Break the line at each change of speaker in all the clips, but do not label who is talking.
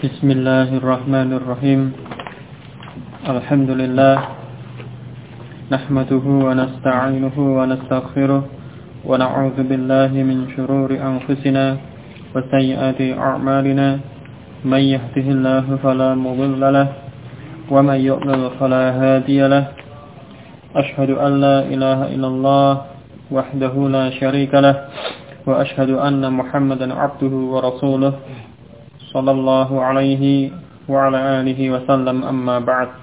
Bismillahirrahmanirrahim. Alhamdulillah. Nahmaduhu wa nasta'inuhu wa nastaghfiruh wa na'udzu billahi min shururi anfusina wa sayyiati a'malina. May yahdihillahu fala mudilla lahu wa may yudlil fala hadiya lahu. Ashhadu an la ilaha illallah wahdahu la syarika lahu wa ashhadu anna Muhammadan 'abduhu wa rasuluh. Sallallahu alaihi wa ala alihi wa sallam, amma ba'd.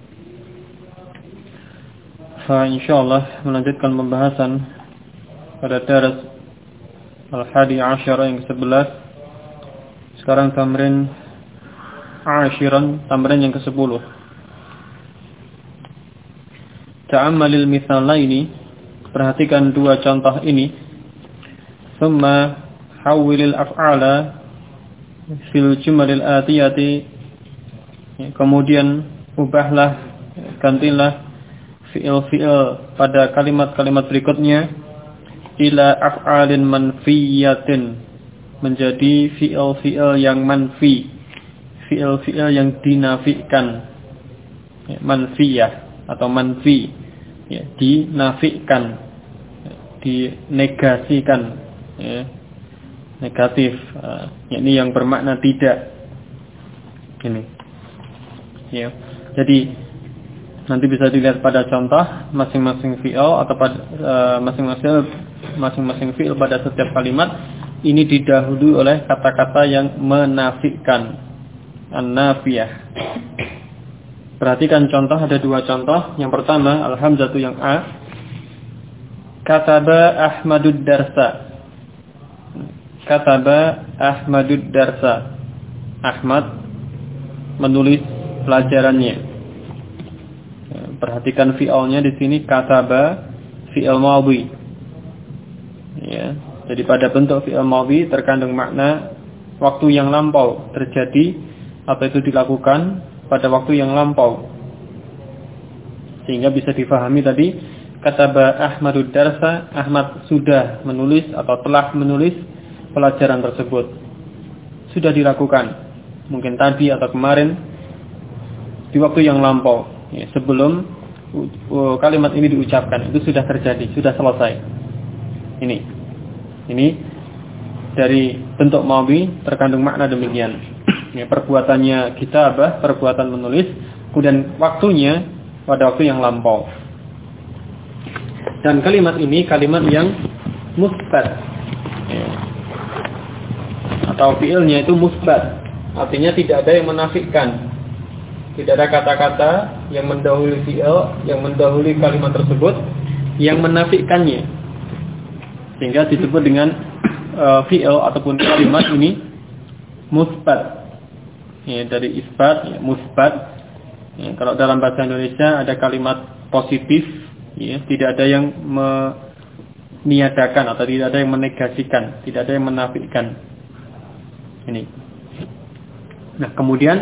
Insyaallah melanjutkan pembahasan pada daras Al-Hadi Asyara yang ke-11. Sekarang tamrin Ashiran, tamrin yang ke-10. Ta'ammalil mithalaini, perhatikan dua contoh ini. Thumma hawwilil af'ala fil jumalil atiyati, kemudian ubahlah, gantilah fi'il-fi'il pada kalimat-kalimat berikutnya ila af'alin manfiyatin, menjadi fi'il-fi'il yang manfi, fi'il-fi'il yang dinafikan, manfiyah atau manfi, dinafikan, dinegasikan, negatif, yakni yang bermakna tidak. Ini. Ya. Jadi nanti bisa dilihat pada contoh masing-masing fi'il atau pada masing-masing fi'il pada setiap kalimat ini didahului oleh kata-kata yang menafikan, an-nafiyah. Perhatikan contoh, ada dua contoh. Yang pertama, al-hamzatu yang a. Kataba Ahmadud darsa. Kataba Ahmadud darsa. Ahmad menulis pelajarannya. Perhatikan fi'ilnya di sini, kataba fi'il madhi. Ya, jadi pada bentuk fi'il madhi terkandung makna waktu yang lampau terjadi atau itu dilakukan pada waktu yang lampau. Sehingga bisa difahami tadi, kataba Ahmadud darsa, Ahmad sudah menulis atau telah menulis pelajaran tersebut. Sudah dilakukan, mungkin tadi atau kemarin, di waktu yang lampau, ya, sebelum kalimat ini diucapkan, itu sudah terjadi, sudah selesai. Ini dari bentuk madhi terkandung makna demikian. Ya, perbuatannya kitabah, perbuatan menulis, kemudian waktunya pada waktu yang lampau. Dan kalimat ini kalimat yang musbat, ya, atau fi'ilnya itu musbat, artinya tidak ada yang menafikan, tidak ada kata-kata yang mendahului fi'il, yang mendahului kalimat tersebut yang menafikannya, sehingga disebut dengan fi'il ataupun kalimat ini musbat, ya, dari isbat, ya, musbat. Ya, kalau dalam bahasa Indonesia ada kalimat positif, ya, tidak ada yang meniadakan atau tidak ada yang menegasikan, tidak ada yang menafikan. Ini. Nah, kemudian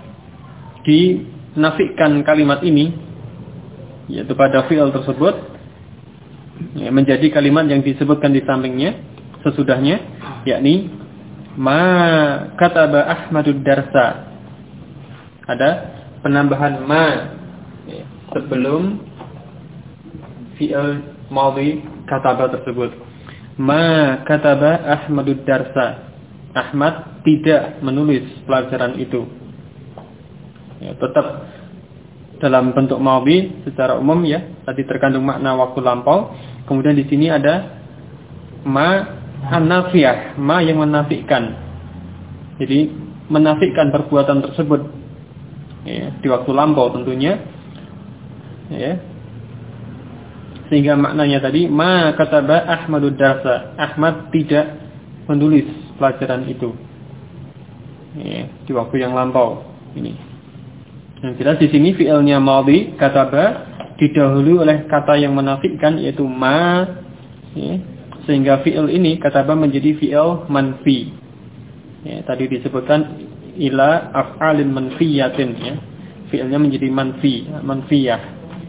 dinafikan kalimat ini, yaitu pada fi'il tersebut, ya, menjadi kalimat yang disebutkan di sampingnya, sesudahnya, yakni ma kataba Ahmadud darsa. Ada penambahan ma, ya, sebelum fi'il madhi kataba tersebut. Ma kataba Ahmadud darsa. Ahmad tidak menulis pelajaran itu. Ya, tetap dalam bentuk madhi secara umum, ya, tadi terkandung makna waktu lampau. Kemudian di sini ada ma an-nafiyah, ma yang menafikan. Jadi menafikan perbuatan tersebut, ya, di waktu lampau tentunya, ya. Sehingga maknanya tadi ma kataba Ahmadud darsa. Ahmad tidak menulis pelajaran itu, ya, di waktu yang lampau. Ini. Yang jelas di sini fi'ilnya madhi kataba didahului oleh kata yang menafikan, yaitu ma, ya, sehingga fi'il ini kataba menjadi fi'il manfi. Ya, tadi disebutkan ila af'alin manfiyatin, ya. Fi'ilnya menjadi manfiyah.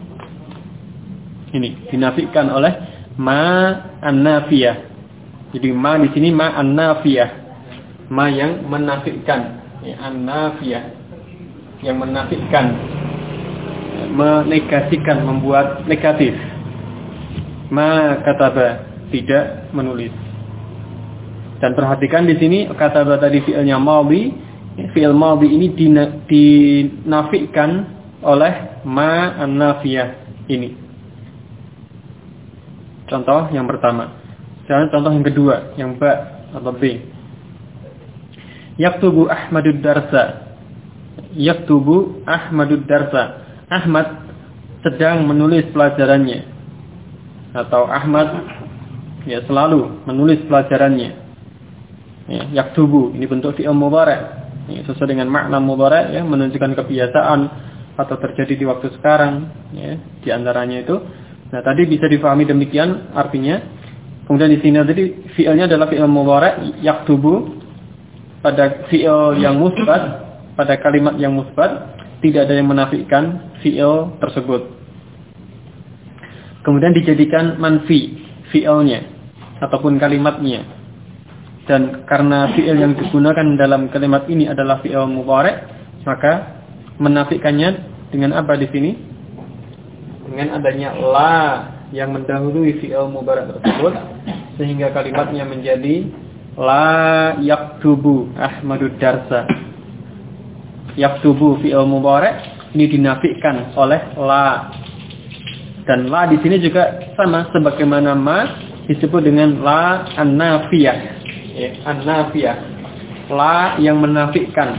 Ini dinafikan oleh ma an-nafiyah. Jadi ma di sini ma an-nafiyah, ma yang menafikan, an-nafiyah, yang menafikan, menegasikan, membuat negatif. Ma kataba, tidak menulis. Dan perhatikan di sini kataba tadi fi'ilnya madhi, fi'il madhi ini dinafikan oleh ma an-nafiyah ini. Contoh yang pertama. Sekarang contoh yang kedua, yang ba atau b. Yaktubu Ahmadud darsa. Yaktubu Ahmadud darsa. Ahmad sedang menulis pelajarannya. Atau Ahmad selalu menulis pelajarannya. Yaktubu ini bentuk fi'il mudhari'. Sesuai dengan makna mudhari', menunjukkan kebiasaan atau terjadi di waktu sekarang, di antaranya itu. Nah, tadi bisa difahami demikian artinya. Kemudian di sini tadi fi'ilnya adalah fi'il mudhari' yaktubu, pada fi'il yang musbat, pada kalimat yang musbat, tidak ada yang menafikan fi'il tersebut. Kemudian dijadikan manfi fi'ilnya ataupun kalimatnya. Dan karena fi'il yang digunakan dalam kalimat ini adalah fi'il mudhari', maka menafikannya dengan apa di sini? Dengan adanya la yang mendahului fi'il mudhari' tersebut, sehingga kalimatnya menjadi la yaktubu Ahmadud darsa. Yaktubu fi'il mudhari' ini dinafikan oleh la. Dan la di sini juga sama sebagaimana ma disebut dengan la an-nafiyah. An-nafiyah. La yang menafikan.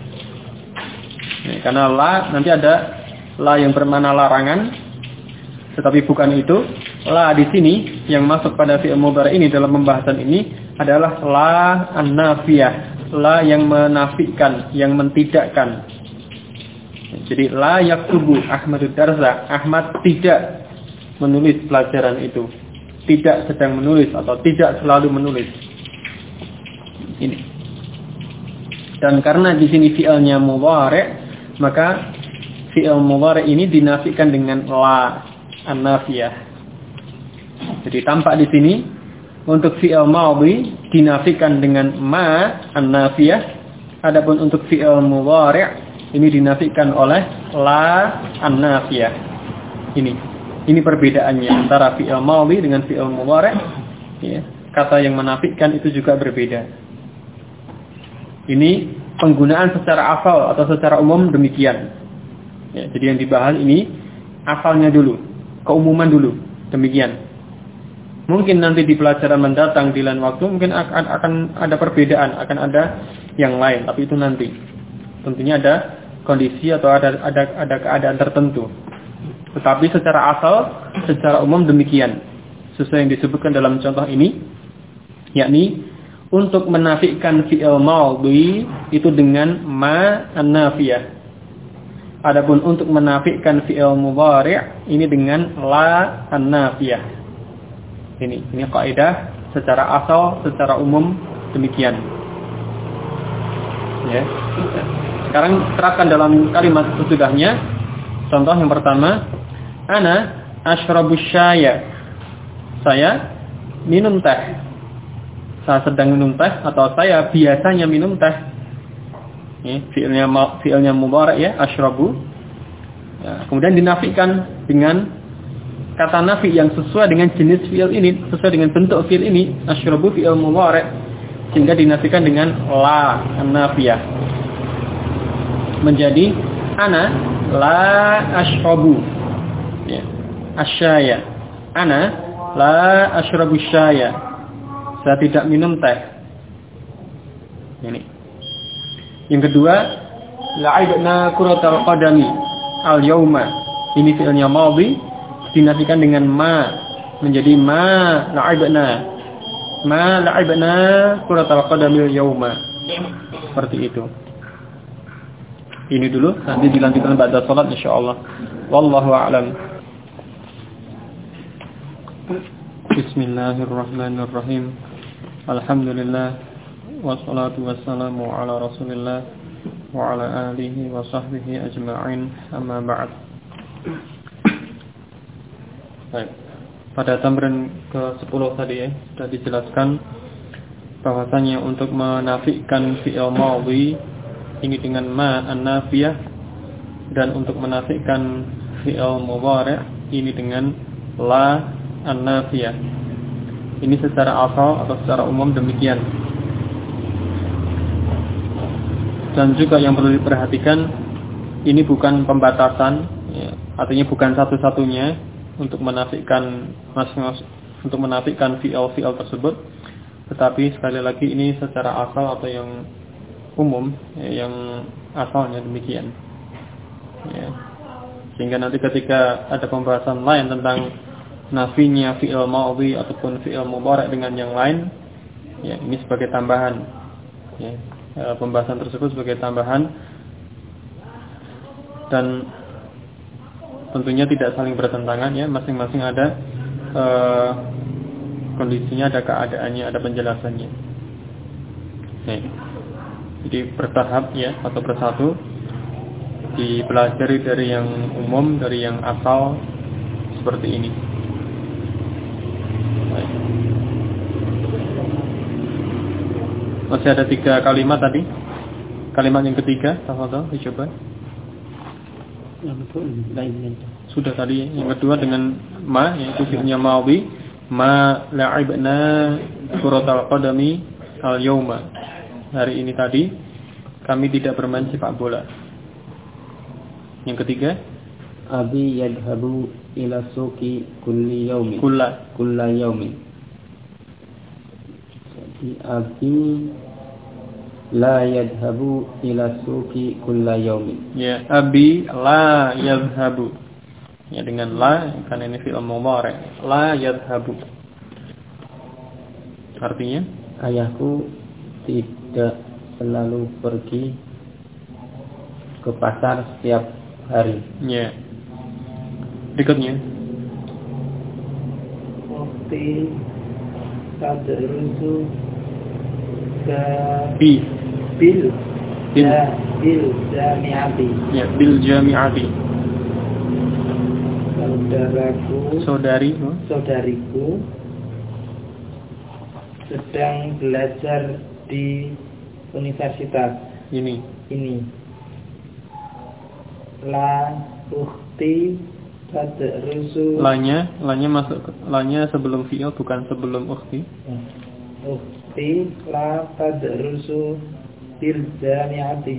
Karena la nanti ada la yang bermakna larangan, tetapi bukan itu. La di sini yang masuk pada fi'il mudhari' ini dalam pembahasan ini adalah la an-nafiyah, la yang menafikan, yang mentidakkan. Jadi la yaktubu Ahmadud darsa, Ahmad tidak menulis pelajaran itu, tidak sedang menulis atau tidak selalu menulis. Ini. Dan karena di sini fi'ilnya mudhari', maka fi'il mudhari' ini dinafikan dengan la an-nafiyah. Jadi tampak di sini untuk fi'il madhi dinafikan dengan ma an-nafiyah, adapun untuk fi'il mudhari' ini dinafikan oleh la an-nafiyah. Ini perbedaannya antara fi'il madhi dengan fi'il mudhari'. Kata yang menafikan itu juga berbeda. Ini penggunaan secara asal atau secara umum demikian. Jadi yang dibahas ini asalnya dulu, keumuman dulu, demikian. Mungkin nanti di pelajaran mendatang di lain waktu mungkin akan ada perbedaan, akan ada yang lain, tapi itu nanti. Tentunya ada kondisi atau ada keadaan tertentu. Tetapi secara asal, secara umum demikian. Sesuai yang disebutkan dalam contoh ini, yakni untuk menafikan fi'il madhi itu dengan ma an-nafiyah. Adapun untuk menafikan fi'il mudhari' ini dengan la an-nafiyah. Ini kaidah secara asal, secara umum demikian. Sekarang terapkan dalam kalimat sesudahnya. Contoh yang pertama, ana ashrabus syaya. Saya minum teh. Saya sedang minum teh atau saya biasanya minum teh. Fi'ilnya mudhari' asyrabu. Kemudian dinafikan dengan kata nafi yang sesuai dengan jenis fi'il ini, sesuai dengan bentuk fi'il ini, asyrabu fi'il mudhari', sehingga dinafikan dengan la an-nafiyah. Menjadi ana la asyrabu asyaya. Ana la asyrabu syaya. Saya tidak minum teh. Ini. Yang kedua, la'ibna kuratal qadami al-yawma. Ini fi'ilnya madhi dinafikan dengan ma, menjadi ma la'ibna kuratal qadamil yawma. Seperti itu. Ini dulu, nanti dilanjutkan ba'da salat insyaallah. Wallahu a'lam. Bismillahirrahmanirrahim. Alhamdulillah wassalatu wassalamu ala Rasulillah wa ala alihi wa sahbihi ajma'in. Amma ba'd. Baik. Pada tamrin ke-10 tadi sudah dijelaskan bahwasanya untuk menafikan fi'il madhi ini dengan ma an-nafiyah, dan untuk menafikan fi'il mudhari' ini dengan la an-nafiyah. Ini secara asal atau secara umum demikian. Dan juga yang perlu diperhatikan, ini bukan pembatasan, ya, artinya bukan satu-satunya untuk menafikan fi'il tersebut, tetapi sekali lagi ini secara asal atau yang umum, ya, yang asalnya demikian. Ya. Sehingga nanti ketika ada pembahasan lain tentang nafinya fi'il madhi ataupun fi'il mudhari' dengan yang lain, ya, ini sebagai tambahan. Ya, pembahasan tersebut sebagai tambahan, dan tentunya tidak saling bertentangan, ya, masing-masing ada kondisinya, ada keadaannya, ada penjelasannya. Oke. Jadi bertahap, ya, atau bersatu, dipelajari dari yang umum, dari yang asal seperti ini. Baik. Masih ada 3 kalimat tadi. Kalimat yang ketiga, tafadhol dicoba. Sudah tadi. Yang kedua dengan ma, yaitu fi'ilnya madhi. Ma la'ibna kuratal qadami al-yawma. Hari ini tadi kami tidak bermain sepak bola. Yang ketiga,
abi yadhabu ila suqi kulli yawmin. Kulla yawmin. Jadi abi la yadhabu ila suqi kulla yawmin.
Ya, abi la yadhabu. Ya, dengan la, karena ini fi'il mudhari'. La yadhabu. Artinya,
ayahku tidak selalu pergi ke pasar setiap hari.
Ya. Berikutnya.
Waktu tadrusu bil jami'ati.
Ya, bil jami'ati.
Saudariku sedang belajar di universitas ini. La ukhti tadrusu.
Lanya masuk, lanya sebelum fi'il, bukan sebelum ukhti.
Ukhti la tadrusu bil jami'ati.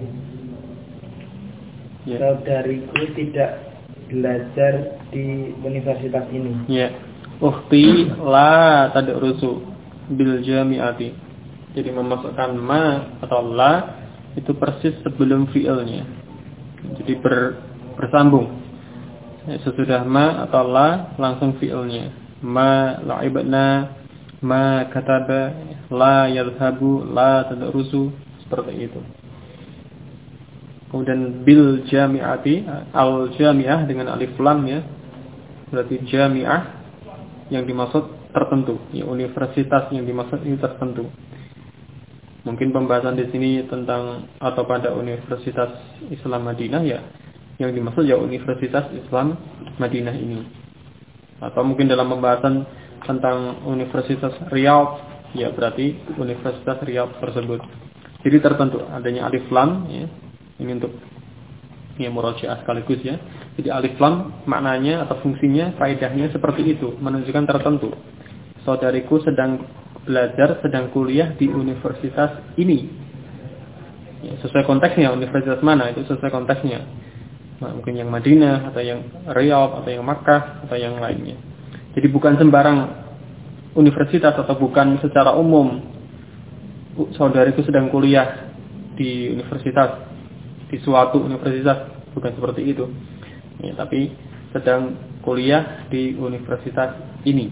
Ya. Saudariku tidak belajar di universitas ini.
Ya. Ukhti la tadrusu bil jami'ati. Jadi memasukkan ma atau la itu persis sebelum fi'ilnya. Jadi bersambung. Sesudah ma atau la langsung fi'ilnya. Ma la'ibna, ma kataba, la yadhhabu, la tadrusu, seperti itu. Kemudian bil jami'ati, al jami'ah dengan alif lam, ya. Berarti jami'ah yang dimaksud tertentu, ya, universitas yang dimaksud ini tertentu. Mungkin pembahasan di sini tentang atau pada Universitas Islam Madinah, ya, yang dimaksud ya Universitas Islam Madinah ini. Atau mungkin dalam pembahasan tentang Universitas Riyadh, ya, berarti Universitas Riyadh tersebut. Jadi tertentu adanya alif lam, ya. Ini untuk ya murajaah sekaligus, ya. Jadi alif lam maknanya atau fungsinya, faedahnya seperti itu, menunjukkan tertentu. Saudariku sedang belajar, sedang kuliah di universitas ini. Ya, sesuai konteksnya, universitas mana itu sesuai konteksnya. Nah, mungkin yang Madinah atau yang Riyadh atau yang Makkah atau yang lainnya. Jadi bukan sembarang universitas atau bukan secara umum saudariku sedang kuliah di universitas, di suatu universitas, bukan seperti itu. Ya, tapi sedang kuliah di universitas ini.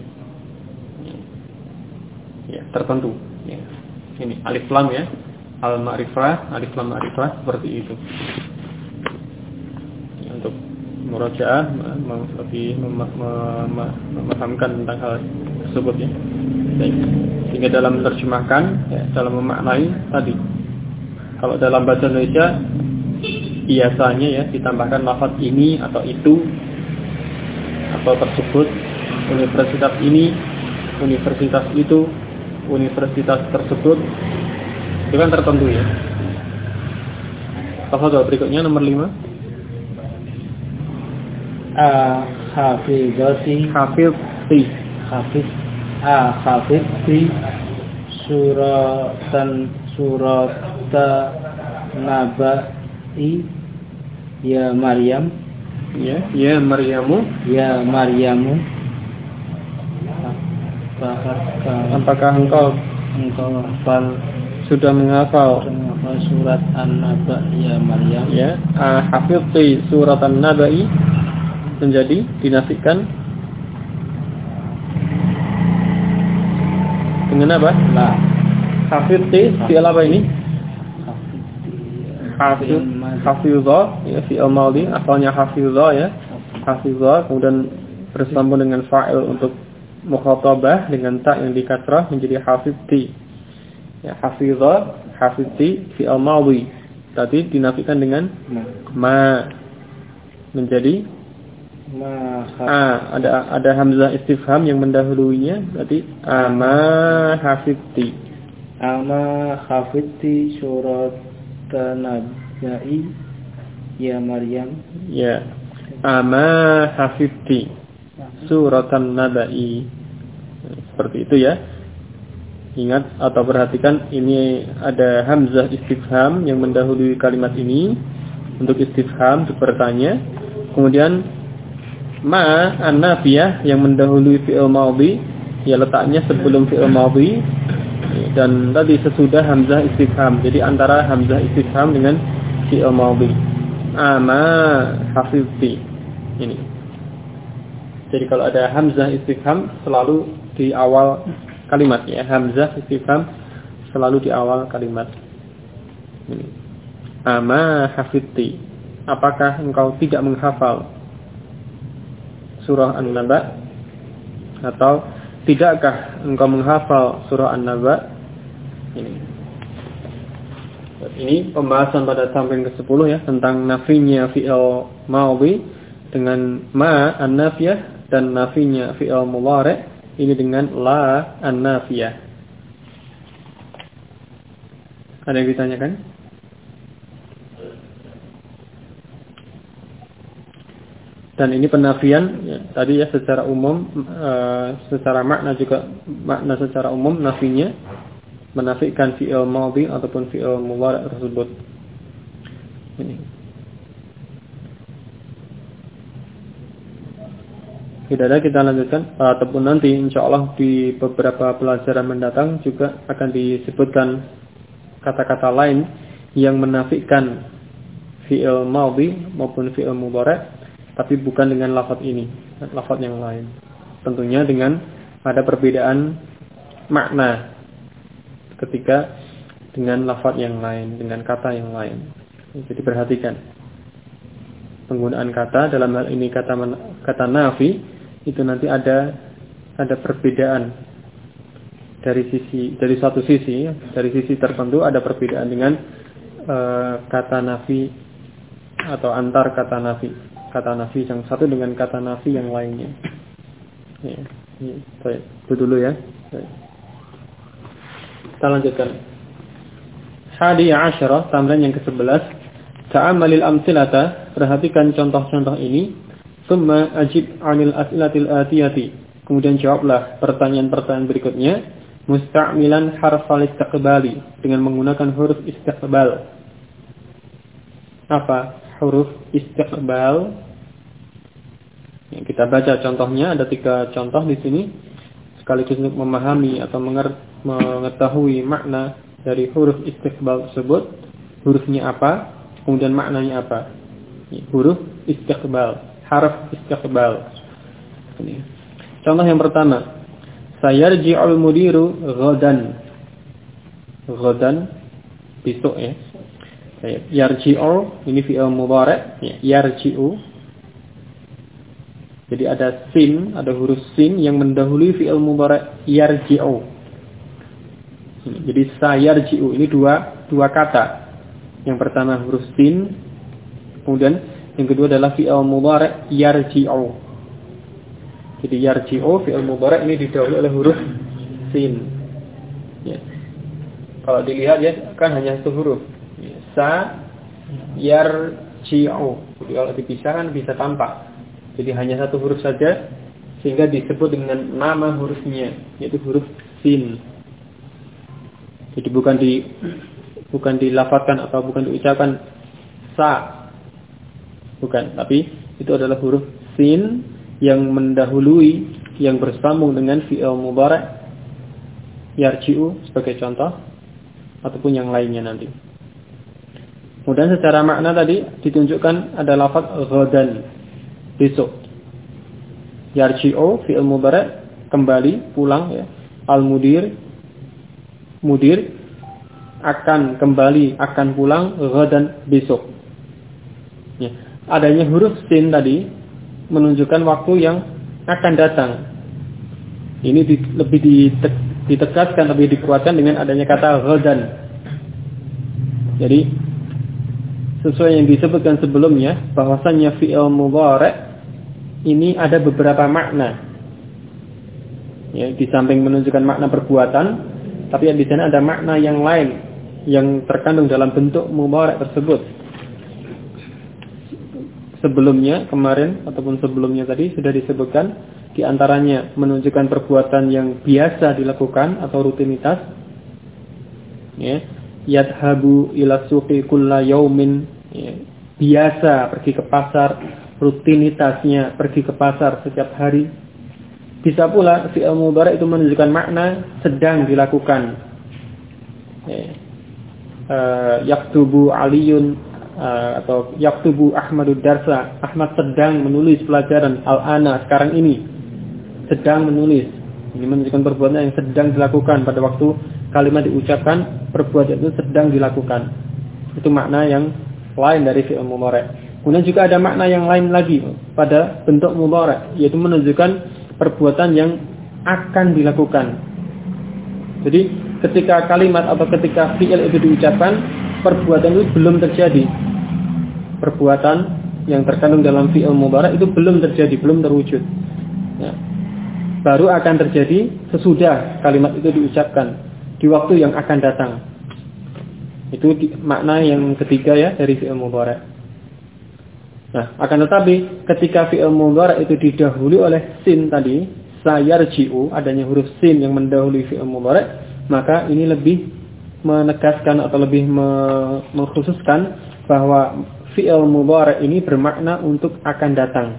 Ya, tertentu. Ya. Ini alif lam, ya. Al-ma'rifah, alif lam ma'rifah seperti itu. Ya, untuk murajaah lebih memahamkan tentang hal tersebut, ya. Baik. Sehingga dalam menerjemahkan, ya, dalam memaknai tadi. Kalau dalam bahasa Indonesia biasanya, ya, ditambahkan lafaz ini atau itu atau tersebut, universitas ini, universitas itu, universitas tersebut, itu kan tertentu, ya. Tafadhol, berikutnya nomor 5.
Hafizati surata nabai ya Maryam.
Ya Maryamu. Apakah engkau sudah menghafal
surat An-Naba ya Maryam?
Ya, hafizti surat An-Naba'i menjadi dinafikan dengan apa?
La.
Hafizti fi'il apa ini? Hafizah ya, fi'il madhi, asalnya hafizah ya. Hafizah kemudian bersambung dengan fa'il untuk mukhatabah dengan ta yang dikasrah menjadi hafizti. Ya, hafizti fi'il madhi. Tadi dinafikan dengan ma menjadi ada hamzah istifham yang mendahuluinya, berarti ama hafizti
surat Nabai ya Maryam.
Ya, ama hafizti surat Nabai. Seperti itu ya. Ingat atau perhatikan, ini ada hamzah istifham yang mendahului kalimat ini untuk istifham, untuk bertanya. Kemudian ma an-nafiyah yang mendahului fi'il madhi, ya letaknya sebelum fi'il madhi, dan tadi sesudah hamzah istifham. Jadi antara hamzah istifham dengan fi'il madhi. Ama hafizti. Ini. Jadi kalau ada hamzah istifham selalu di awal kalimat ya, hamzah istifham selalu di awal kalimat. Ini. Ama hafizti. Apakah engkau tidak menghafal surah An-Naba? Atau tidakkah engkau menghafal surah An-Naba? Ini pembahasan pada tamrin ke-10 ya, tentang nafinya fi'il madhi dengan ma an-nafiyah dan nafinya fi'il mudhari' ini dengan la an-nafiyah. Ada yang ditanyakan? Dan ini penafian ya, tadi ya secara umum, secara makna juga, makna secara umum nafinya menafikan fi'il madhi ataupun fi'il mudhari' tersebut. Ini. Tidak ada, kita lanjutkan ataupun nanti insyaallah di beberapa pelajaran mendatang juga akan disebutkan kata-kata lain yang menafikan fi'il madhi maupun fi'il mudhari' tapi bukan dengan lafaz ini, lafaz yang lain. Tentunya dengan ada perbedaan makna ketika dengan lafaz yang lain, dengan kata yang lain. Jadi perhatikan penggunaan kata dalam hal ini kata nafi itu nanti ada perbedaan dari suatu sisi, dari sisi tertentu ada perbedaan dengan kata nafi atau antar kata nafi yang satu dengan kata nafi yang lainnya. Ya, baik, itu dulu ya. Baik. Kita lanjutkan. 11, tamrin yang ke-11. Ta'ammalil amthilata, perhatikan contoh-contoh ini. Tsumma ajib 'anil as'ilatil atiyati. Kemudian jawablah pertanyaan-pertanyaan berikutnya musta'milan harfal istiqbali, dengan menggunakan huruf istiqbal. Apa huruf istiqbal? Yang kita baca contohnya, ada 3 contoh di sini sekaligus untuk memahami atau mengetahui makna dari huruf istiqbal tersebut. Hurufnya apa, kemudian maknanya apa. Huruf istiqbal, harf istiqbal. Ini. Contoh yang pertama, sayarji'ul mudiru ghadan. Ghadan besok ya. Yarji'u ini fi'il mudhari' ya, yarji'u. Jadi ada sin, ada huruf sin yang mendahului fi'il mudhari' yarji'u. Jadi sayarji'u ini dua kata. Yang pertama huruf sin, kemudian yang kedua adalah fi'il mudhari' yarji'u. Jadi yarji'u fi'il mudhari' ini didahului oleh huruf sin. Ya. Kalau dilihat ya kan hanya satu huruf. Sa yarji'u. Jadi kalau dipisahkan bisa tampak. Jadi hanya satu huruf saja sehingga disebut dengan nama hurufnya, yaitu huruf sin. Jadi bukan dilafadzkan atau bukan diucapkan sa. Bukan, tapi itu adalah huruf sin yang mendahului, yang bersambung dengan fi'il mudhari' yarji'u sebagai contoh, ataupun yang lainnya nanti. Kemudian secara makna tadi ditunjukkan ada lafaz ghadan, besok. Yarji'u fi'il mudhari' kembali, pulang ya. Al-mudir, mudir akan kembali, akan pulang, ghadan besok. Ya. Adanya huruf sin tadi menunjukkan waktu yang akan datang. Ini lebih ditegaskan, lebih dikuatkan dengan adanya kata ghadan. Jadi sesuai yang disebutkan sebelumnya, bahwasannya fi'il mudhari' ini ada beberapa makna. Ya, di samping menunjukkan makna perbuatan, tapi di sana ada makna yang lain yang terkandung dalam bentuk mudhari' tersebut. Sebelumnya, kemarin ataupun sebelumnya tadi sudah disebutkan, di antaranya menunjukkan perbuatan yang biasa dilakukan atau rutinitas. Ya. Yadhabu ila suqi kulla yaumin, ya. Biasa pergi ke pasar, rutinitasnya pergi ke pasar setiap hari. Bisa pula fi'il mudhari' itu menunjukkan makna sedang dilakukan. Ya. Yaktubu Aliyun atau yaktubu Ahmadud darsa, Ahmad sedang menulis pelajaran al-ana, sekarang ini sedang menulis. Ini menunjukkan perbuatan yang sedang dilakukan pada waktu kalimat diucapkan, perbuatan itu sedang dilakukan. Itu makna yang lain dari fi'il mudhari'. Kemudian juga ada makna yang lain lagi pada bentuk mudhari', yaitu menunjukkan perbuatan yang akan dilakukan. Jadi ketika kalimat atau ketika fi'il itu diucapkan, perbuatan itu belum terjadi. Perbuatan yang terkandung dalam fi'il mudhari' itu belum terjadi, belum terwujud. Ya. Baru akan terjadi sesudah kalimat itu diucapkan, di waktu yang akan datang. Itu makna yang ketiga ya dari fi'il mudhari'. Nah, akan tetapi ketika fi'il mudhari' itu didahului oleh sin tadi, sayarji'u, adanya huruf sin yang mendahului fi'il mudhari', maka ini lebih menegaskan atau lebih mengkhususkan bahwa fi'il mudhari' ini bermakna untuk akan datang.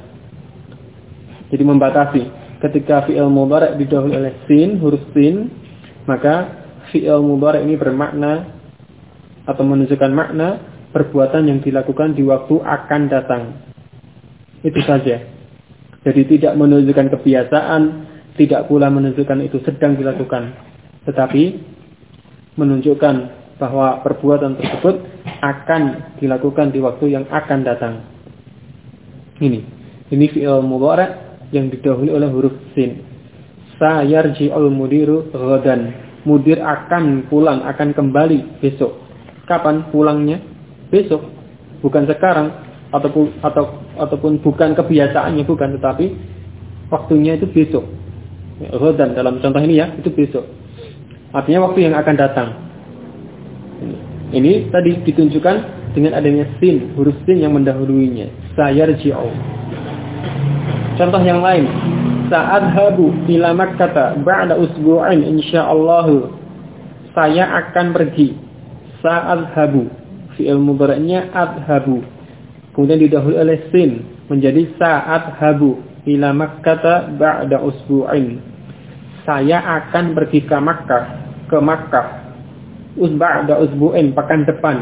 Jadi membatasi. Ketika fi'il mudhari' didahului oleh sin, huruf sin, maka fi'il mudhari' ini bermakna atau menunjukkan makna perbuatan yang dilakukan di waktu akan datang. Itu saja. Jadi tidak menunjukkan kebiasaan, tidak pula menunjukkan itu sedang dilakukan, tetapi menunjukkan bahwa perbuatan tersebut akan dilakukan di waktu yang akan datang. Ini fi'il mudhari' yang didahului oleh huruf sin. Sayarji'ul mudiru ghadan. Mudir akan pulang, akan kembali besok. Kapan pulangnya? Besok. Bukan sekarang ataupun bukan kebiasaannya, bukan, tetapi waktunya itu besok. Ghadan dalam contoh ini ya, itu besok. Artinya waktu yang akan datang. Ini tadi ditunjukkan dengan adanya sin, huruf sin yang mendahuluinya. Sayarji'u. Contoh yang lain, sa'adhabu ila Makkah ba'da usbu'in insyaallah. Saya akan pergi. Sa'adhabu, fi'il mudhari'nya adhabu. Kemudian didahului oleh sin menjadi sa'adhabu ila Makkah ba'da usbu'in. Saya akan pergi ke Makkah, ba'da usbu'in, pekan depan.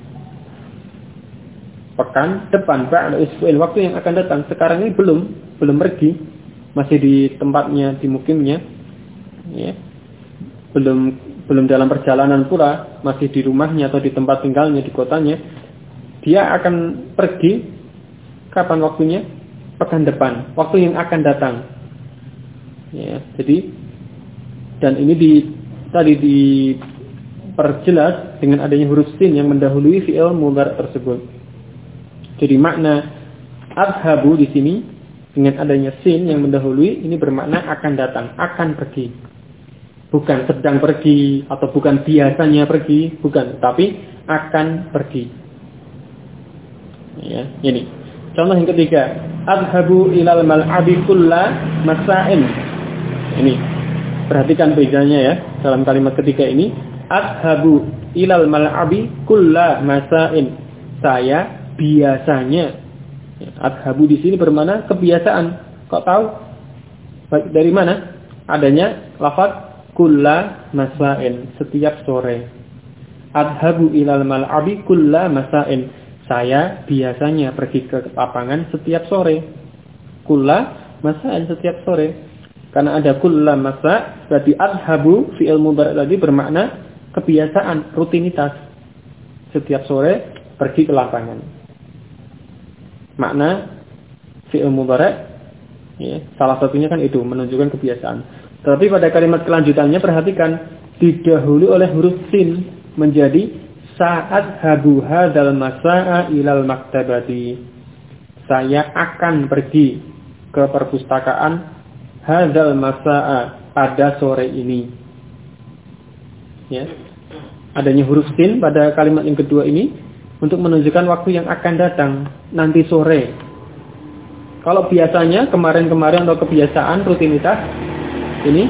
Pekan depan, ba'da usbu'in, waktu yang akan datang. Sekarang ini belum pergi, masih di tempatnya, di mukimnya, ya. Belum dalam perjalanan pula, masih di rumahnya atau di tempat tinggalnya, di kotanya. Dia akan pergi kapan waktunya? Pekan depan, waktu yang akan datang. Ya, jadi dan ini tadi diperjelas dengan adanya huruf sin yang mendahului fi'il mudhari' tersebut. Jadi makna adhabu di sini dengan adanya sin yang mendahului ini bermakna akan datang, akan pergi. Bukan sedang pergi atau bukan biasanya pergi, bukan, tapi akan pergi. Ya, ini. Contoh yang ketiga, adhabu ilal mal'abi kulla masa'in. Ini. Perhatikan bedanya ya dalam kalimat ketiga ini. Adhabu ilal mal'abi kulla masa'in. Saya biasanya. Adhabu di sini bermakna kebiasaan. Kok tahu? Dari mana? Adanya lafaz kulla masa'in, setiap sore. Adhabu ilal mal'abi kulla masa'in. Saya biasanya pergi ke lapangan setiap sore. Kulla masa'in, setiap sore. Karena ada kulla masa, berarti adhabu fi'il mudhari' tadi bermakna kebiasaan, rutinitas. Setiap sore pergi ke lapangan. Makna fi'il mudhari' ya, salah satunya kan itu, menunjukkan kebiasaan. Tetapi pada kalimat kelanjutannya perhatikan, didahului oleh huruf sin menjadi saat habu hadzal masa'a ilal maktabati. Saya akan pergi ke perpustakaan hadzal masa'a pada sore ini. Ya. Adanya huruf sin pada kalimat yang kedua ini untuk menunjukkan waktu yang akan datang nanti sore. Kalau biasanya kemarin-kemarin atau kebiasaan rutinitas ini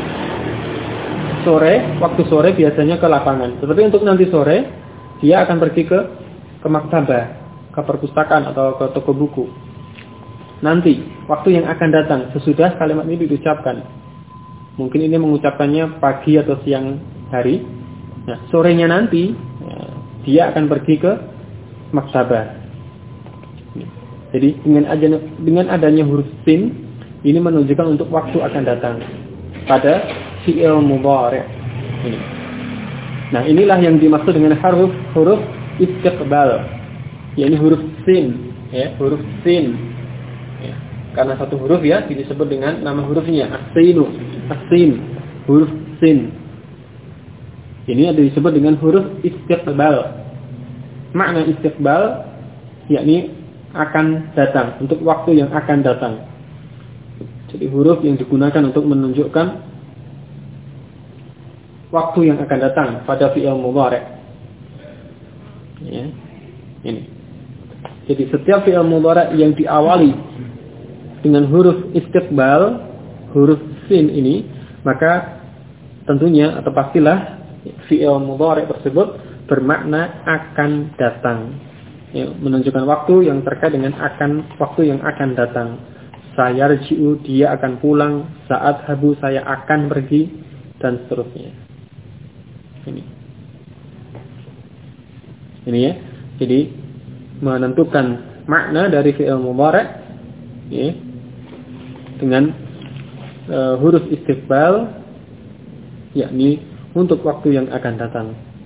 sore, waktu sore biasanya ke lapangan. Tetapi untuk nanti sore dia akan pergi ke maktabah, ke perpustakaan atau ke toko buku. Nanti waktu yang akan datang sesudah kalimat ini diucapkan. Mungkin ini mengucapkannya pagi atau siang hari. Nah, sorenya nanti dia akan pergi ke maktabah. Jadi dengan adanya huruf sin ini menunjukkan untuk waktu akan datang pada fi'il mudhari'. Ini. Nah, inilah yang dimaksud dengan huruf istiqbal. Yakni huruf sin, ya, huruf sin. Ya. Karena satu huruf ya disebut dengan nama hurufnya as-sinu, as-sin, huruf sin. Ini ada disebut dengan huruf istiqbal. Makna istiqbal yakni akan datang, untuk waktu yang akan datang. Jadi huruf yang digunakan untuk menunjukkan waktu yang akan datang pada fi'il mudhari'. Ya. Ini. Jadi setiap fi'il mudhari' yang diawali dengan huruf istiqbal, huruf sin ini, maka tentunya atau pastilah fi'il mudhari' tersebut bermakna akan datang. Ya, menunjukkan waktu yang terkait dengan waktu yang akan datang. Sayarji'u, dia akan pulang. Saat habu, saya akan pergi, dan seterusnya. Ini ya. Jadi menentukan makna dari fi'il mudhari' ya, dengan huruf istiqbal, yakni untuk waktu yang akan datang.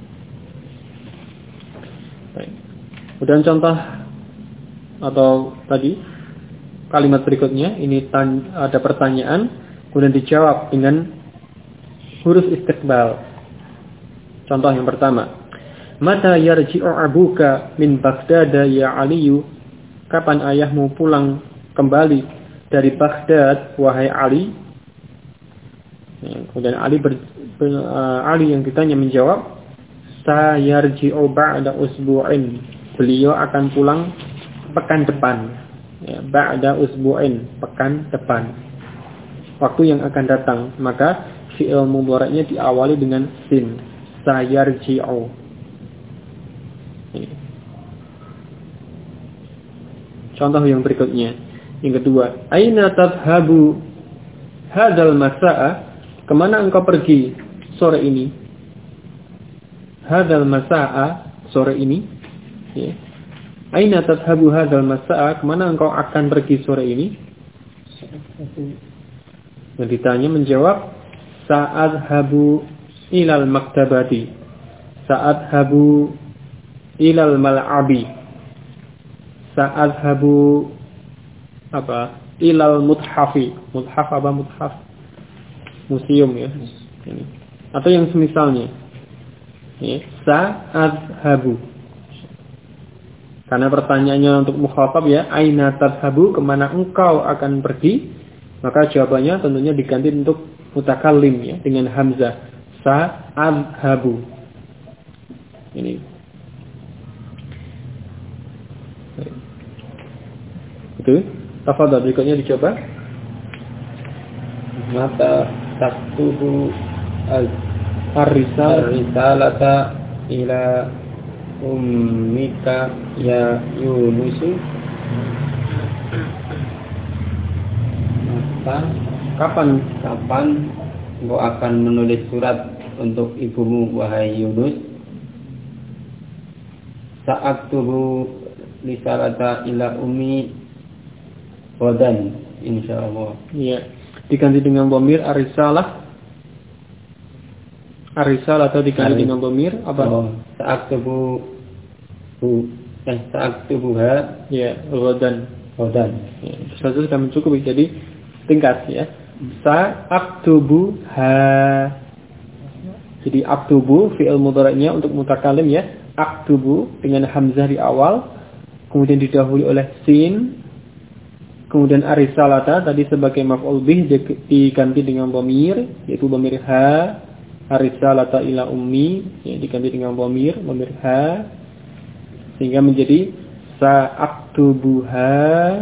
Baik. Kemudian contoh atau tadi kalimat berikutnya ini ada pertanyaan kemudian dijawab dengan huruf istiqbal. Contoh yang pertama, mata yarji'u abuka min Baghdad ya Aliyu? Kapan ayahmu pulang kembali dari Baghdad wahai Ali? Kemudian Ali yang ditanya menjawab, sayarji'u ba'da usbu'in. Beliau akan pulang pekan depan. Ya, ba'da usbu'in, pekan depan. Waktu yang akan datang. Maka fi'il mudhari'nya diawali dengan sin. Sayarji'u. Contoh yang berikutnya. Yang kedua, aina tadhhabu hadzal masa'a? Kemana engkau pergi sore ini? Hadzal masa'a, sore ini. Ya. Aina tadhhabu hadzal masa'a? Kemana engkau akan pergi sore ini? Yang ditanya menjawab, sa'adhabu ilal maktabati. Sa'adhabu ilal mal'abi. Sa'adhabu apa? Ilal muthafi. Muthaf apa muthaf? Museum ya. Ini. Atau yang semisalnya. Ya. Sa'adhabu. Karena pertanyaannya untuk mukhatab ya, aina tadhhabu, kemana engkau akan pergi? Maka jawabannya tentunya diganti untuk mutakallim ya, dengan hamzah. Sa'adhabu. Ini. Itu. Tafadhol, berikutnya dicoba.
Mata taktubu
Ar-risalah
risalata ila ummika ya Yunusu. Maka kapan engkau akan menulis surat untuk ibumu wahai Yunus? Saat tubuh risalata ila ummi wadan insyaallah.
ya, diganti dengan dhamir ar-risalah. Ar-risalah atau diganti dengan dhamir apa?
Saat tubuhha
Ya, ghadan. Ya, satu sudah mencukupi, jadi tingkat ya. Sa'aktubuha. Jadi aktubu fi'il mudhari'nya untuk mutakalim ya. Aktubu dengan hamzah di awal, kemudian didahului oleh sin, kemudian arisalata tadi sebagai maf'ul bih diganti dengan dhamir yaitu dhamir ha. Arisalata ila ummi ya, diganti dengan dhamir ha, sehingga menjadi sa'aktubuha.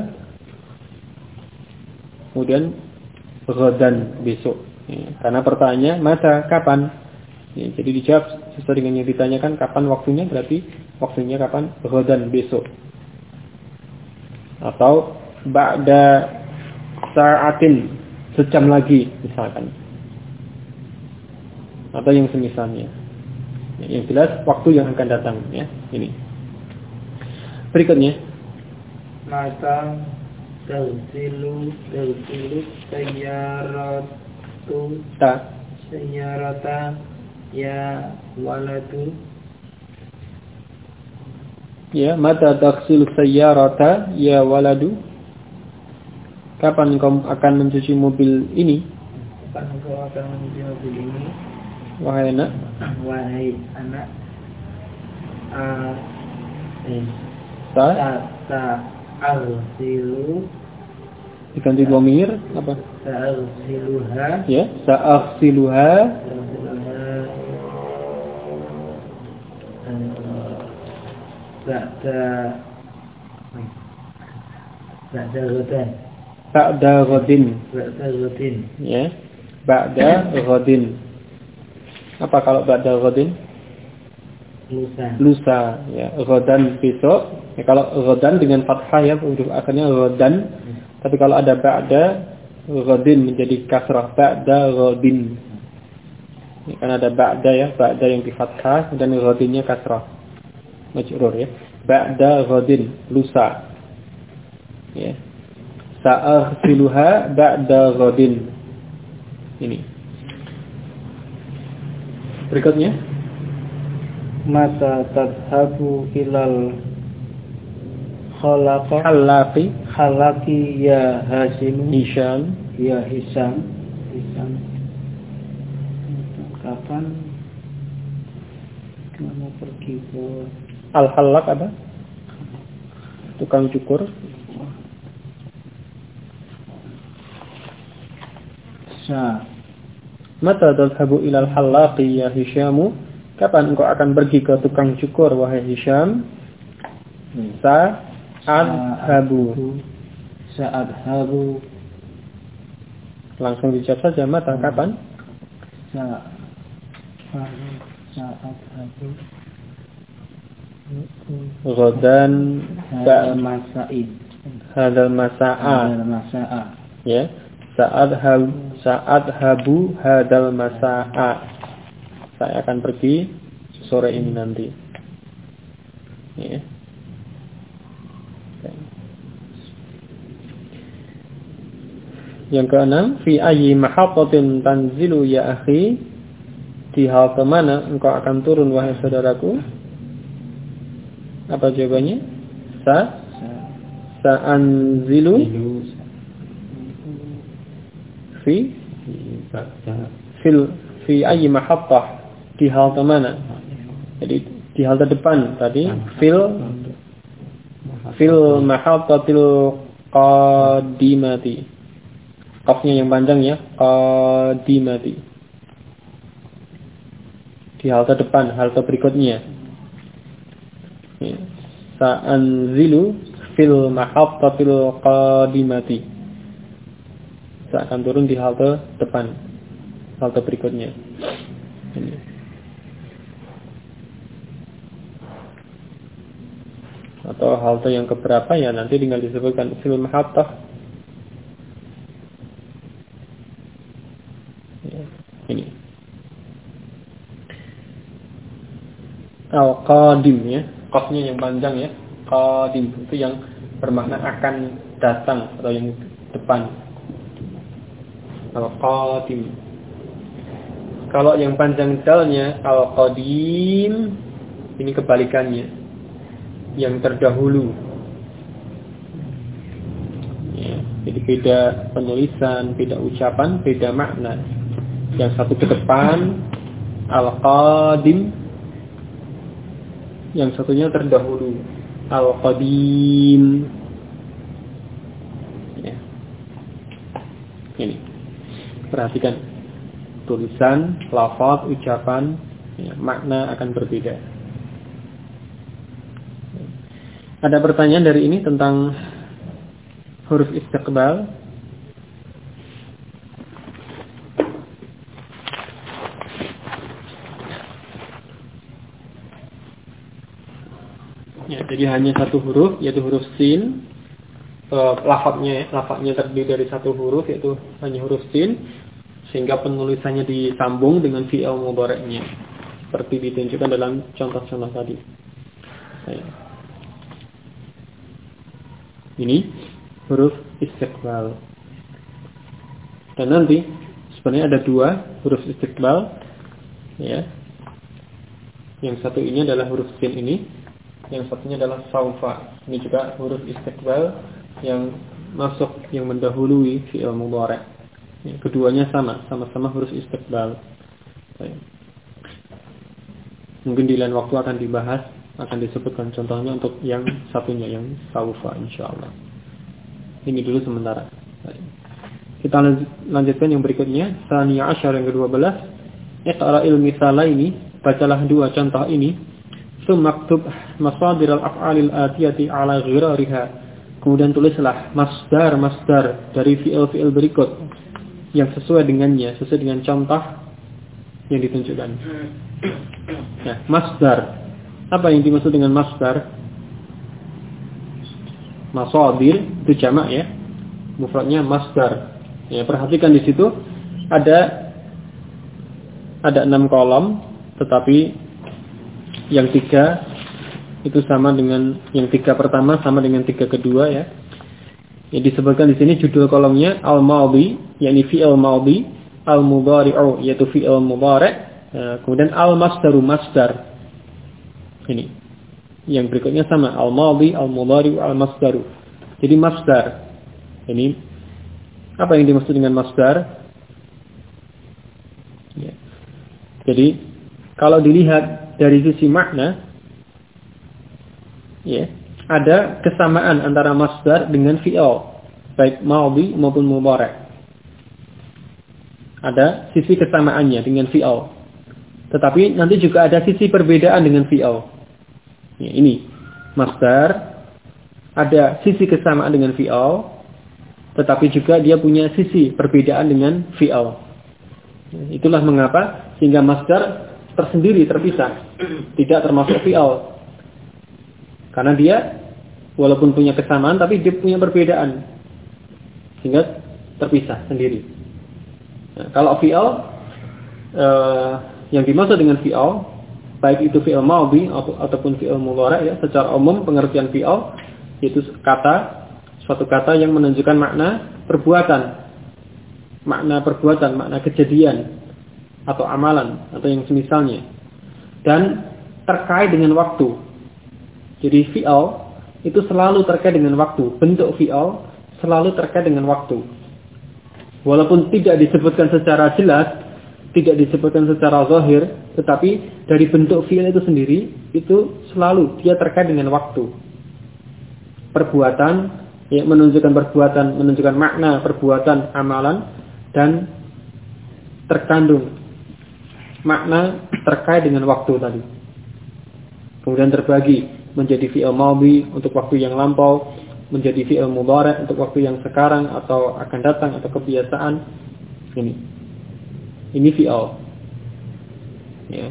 Kemudian ghadan besok. Ya, karena pertanyaannya mata kapan? Ya, jadi dijawab sesuai dengan yang ditanyakan kapan waktunya, berarti waktunya kapan? Ghadan besok. Atau ba'da sa'atin sejam lagi misalkan. Atau yang semisalnya. Ya, yang jelas waktu yang akan datang ya. Ini. Berikutnya
Mata Tersilu Sayyarata ya waladu.
ya, mata taghsilu sayyarata ya waladu. Kapan engkau akan mencuci mobil ini?
Kapan engkau akan mencuci mobil ini?
Wahai anak.
Wahai anak. Sa'arsilu
Diganti dhamir apa?
Sa'arsiluha.
Ya, sa'arsiluha. Ba'da ghadin. Ya. Ba'da ghadin. Apa kalau ba'da ghadin? Lusa. Ya, ghadan besok. Ya, kalau ghadan dengan fathah ya, huruf akhirnya ghadan. Tapi kalau ada ba'da ghadin menjadi kasrah, ba'da ghadin. Ya, karena ada ba'da ya, ba'da yang di fathah dan ghadinnya kasrah. Majrur ya. Ba'da ghadin, lusa. Ya. Sa'aghsiluha ba'da ghadin. Ini. Berikutnya
Mata tadhabu ilal khalaqi ya Hashim
Hisham.
ya Hisham. Kapan kamu pergi ke
Al-Halaq ada? Tukang cukur. Mata tadhabu ilal halaqi ya Hishamu? Kapan engkau akan pergi ke tukang cukur wahai Hisham? Sa'adhabu. Langsung dijawab saja, mata kapan?
Sa'adhabu.
Ghadan
Hadal
masa'a. Ya. Sa'adhabu hadal masa'a. Saya akan pergi sore ini nanti. Ya. Yang keenam, fi ayyi mahattatin tanzilu ya akhi? Di halte mana engkau akan turun wahai saudaraku? Apa jawabannya? Sa'anzilu fi ayyi mahattah? Di halte mana? Jadi di halte depan tadi fil mahattatil qadimati. Qafnya yang panjang ya, qadimati. Di halte depan, halte berikutnya. Ya. sa'anzilu fil mahattatil qadimati. Saya akan turun di halte depan, halte berikutnya. Ini. Atau halte yang keberapa ya nanti tinggal disebutkan fil mahattah. Ya, ini. Al-qadim ya, qafnya yang panjang ya. Qadim itu yang bermakna akan datang atau yang depan. Al-qadim. Kalau yang panjang dalnya al-qadim, ini kebalikannya, yang terdahulu. Ya, jadi beda penulisan, beda ucapan, beda makna. Yang satu ke depan al-qadim, yang satunya terdahulu al-qadim. Ya. Ini. Perhatikan tulisan, lafaz, ucapan, ya, makna akan berbeda. Ada pertanyaan dari ini tentang huruf istiqbal. Ya, jadi hanya satu huruf, yaitu huruf sin. Lafaznya terdiri dari satu huruf, yaitu hanya huruf sin, sehingga penulisannya disambung dengan fi'il mudhari'nya seperti ditunjukkan dalam contoh-contoh tadi. Ini huruf istiqbal. Dan nanti sebenarnya ada dua huruf istiqbal, ya. Yang satu ini adalah huruf sin ini, yang satunya adalah saufa. Ini juga huruf istiqbal yang masuk, yang mendahului fi'il mudhari'. Ya, keduanya sama-sama huruf istiqbal. Mungkin di lain waktu akan dibahas, akan disebutkan contohnya untuk yang satunya, yang saufa insyaallah. Ini dulu sementara. Kita lanjutkan yang berikutnya, Tsaniya Asyar yang ke-12. Iqra'il misalaini, bacalah dua contoh ini. Sumaktub masadir al-af'alil atiyati ala ghirariha. Kemudian tulislah masdar dari fi'il berikut yang sesuai dengannya, sesuai dengan contoh yang ditunjukkan. Nah, masdar. Apa yang dimaksud dengan masdar? Masadir itu jamak ya. Mufradnya masdar. Ya, perhatikan di situ ada 6 kolom, tetapi yang 3 itu sama dengan yang 3 pertama sama dengan 3 kedua ya. Yang disebutkan di sini judul kolomnya al-madhi, yakni fi'il madhi, al-mudhari'u yaitu fi'il mudhari', kemudian al-masdaru masdar. Ini. Yang berikutnya sama al-madhi, al-mudhari'u, al-masdaru. Jadi masdar. Ini apa yang dimaksud dengan masdar? Ya. Jadi kalau dilihat dari sisi makna, ya, ada kesamaan antara masdar dengan fi'il, baik madhi maupun mudhari'. Ada sisi kesamaannya dengan fi'il. Tetapi nanti juga ada sisi perbedaan dengan fi'il. Ya, ini masdar ada sisi kesamaan dengan fi'il, tetapi juga dia punya sisi perbedaan dengan fi'il. Ya, itulah mengapa sehingga masdar tersendiri, terpisah, tidak termasuk fi'il. Karena dia walaupun punya kesamaan tapi dia punya perbedaan, sehingga terpisah sendiri. Nah, kalau fi'il yang dimaksud dengan fi'il, baik itu fi'il madhi ataupun fi'il mudhari' ya, secara umum pengertian fi'il yaitu suatu kata yang menunjukkan makna perbuatan, makna kejadian atau amalan atau yang semisalnya, dan terkait dengan waktu. Jadi fi'il itu selalu terkait dengan waktu. Bentuk fi'il selalu terkait dengan waktu. Walaupun tidak disebutkan secara jelas, tidak disebutkan secara zahir, tetapi dari bentuk fi'il itu sendiri, itu selalu dia terkait dengan waktu. Perbuatan, ya, menunjukkan perbuatan, menunjukkan makna perbuatan, amalan, dan terkandung makna terkait dengan waktu tadi. Kemudian terbagi menjadi fi'il madhi untuk waktu yang lampau, menjadi fi'il mudhari' untuk waktu yang sekarang atau akan datang atau kebiasaan. Ini fi'il. Ya.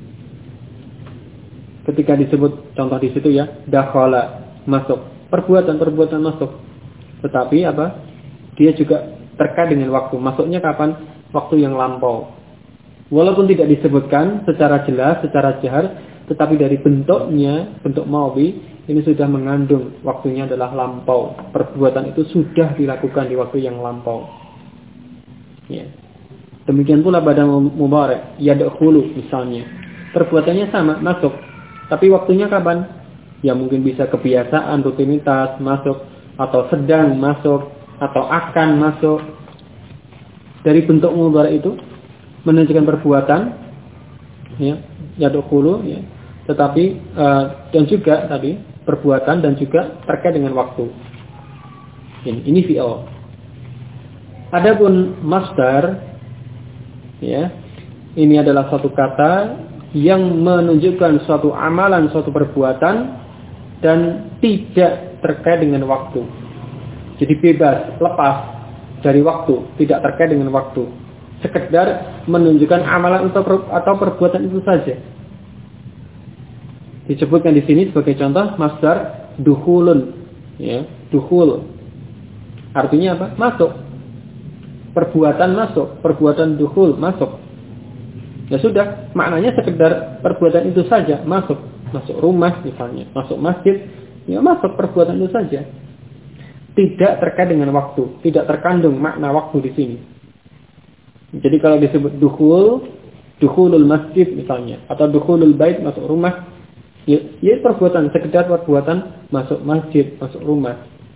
Ketika disebut contoh di situ ya, dakhala, masuk, perbuatan masuk. Tetapi apa? Dia juga terkait dengan waktu. Masuknya kapan? Waktu yang lampau. Walaupun tidak disebutkan secara jelas, secara jahar, tetapi dari bentuknya, bentuk madhi, ini sudah mengandung waktunya adalah lampau. Perbuatan itu sudah dilakukan di waktu yang lampau. Ya. Demikian pula pada mudhari', yadkhulu misalnya. Perbuatannya sama, masuk. Tapi waktunya kapan? Ya mungkin bisa kebiasaan, rutinitas, masuk. Atau sedang masuk. Atau akan masuk. Dari bentuk mudhari' itu menunjukkan perbuatan. Ya, yadkhulu. Ya. Tetapi, dan juga tadi, perbuatan dan juga terkait dengan waktu. Ini fi'il. Adapun masdar, ya, ini adalah suatu kata yang menunjukkan suatu amalan, suatu perbuatan dan tidak terkait dengan waktu. Jadi bebas, lepas dari waktu, tidak terkait dengan waktu. Sekedar menunjukkan amalan atau perbuatan itu saja. Disebutkan di sini sebagai contoh masdar dukhulun, ya, dukhul. Artinya apa? Masuk. Perbuatan masuk, perbuatan dukhul masuk. Ya sudah, maknanya sekedar perbuatan itu saja masuk. Masuk rumah misalnya, masuk masjid, ya masuk perbuatan itu saja. Tidak terkait dengan waktu, tidak terkandung makna waktu di sini. Jadi kalau disebut dukhulul masjid misalnya, atau dukhulul bait, masuk rumah, ya perbuatan, sekedar perbuatan masuk masjid, masuk rumah.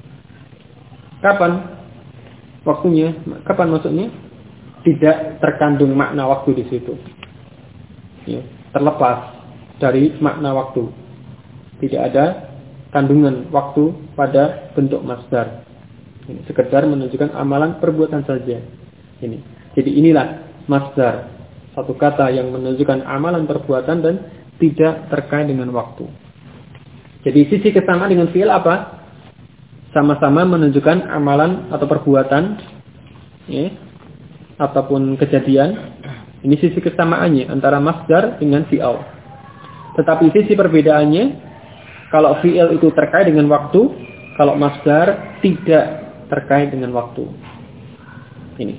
Kapan waktunya? Kapan masuknya? Tidak terkandung makna waktu di situ. Ya, terlepas dari makna waktu. Tidak ada kandungan waktu pada bentuk masdar. Ini sekedar menunjukkan amalan perbuatan saja. Ini. Jadi inilah masdar, satu kata yang menunjukkan amalan perbuatan dan tidak terkait dengan waktu. Jadi sisi kesamaan dengan fi'il apa? Sama-sama menunjukkan amalan atau perbuatan, ya, ataupun kejadian. Ini sisi kesamaannya antara masdar dengan fi'il. Tetapi sisi perbedaannya, kalau fi'il itu terkait dengan waktu, kalau masdar tidak terkait dengan waktu. Ini.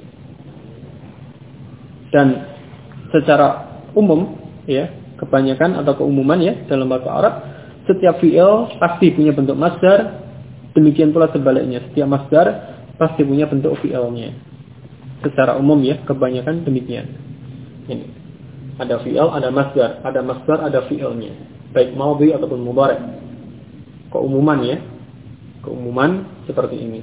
Dan secara umum, ya, kebanyakan atau keumuman ya dalam bahasa Arab, setiap fi'il pasti punya bentuk masdar. Demikian pula sebaliknya, setiap masdar pasti punya bentuk fi'ilnya. Secara umum ya, kebanyakan demikian. Ini. Ada fi'il, ada masdar, ada fi'ilnya. Baik madhi ataupun mudhari'. Keumuman ya. Keumuman seperti ini.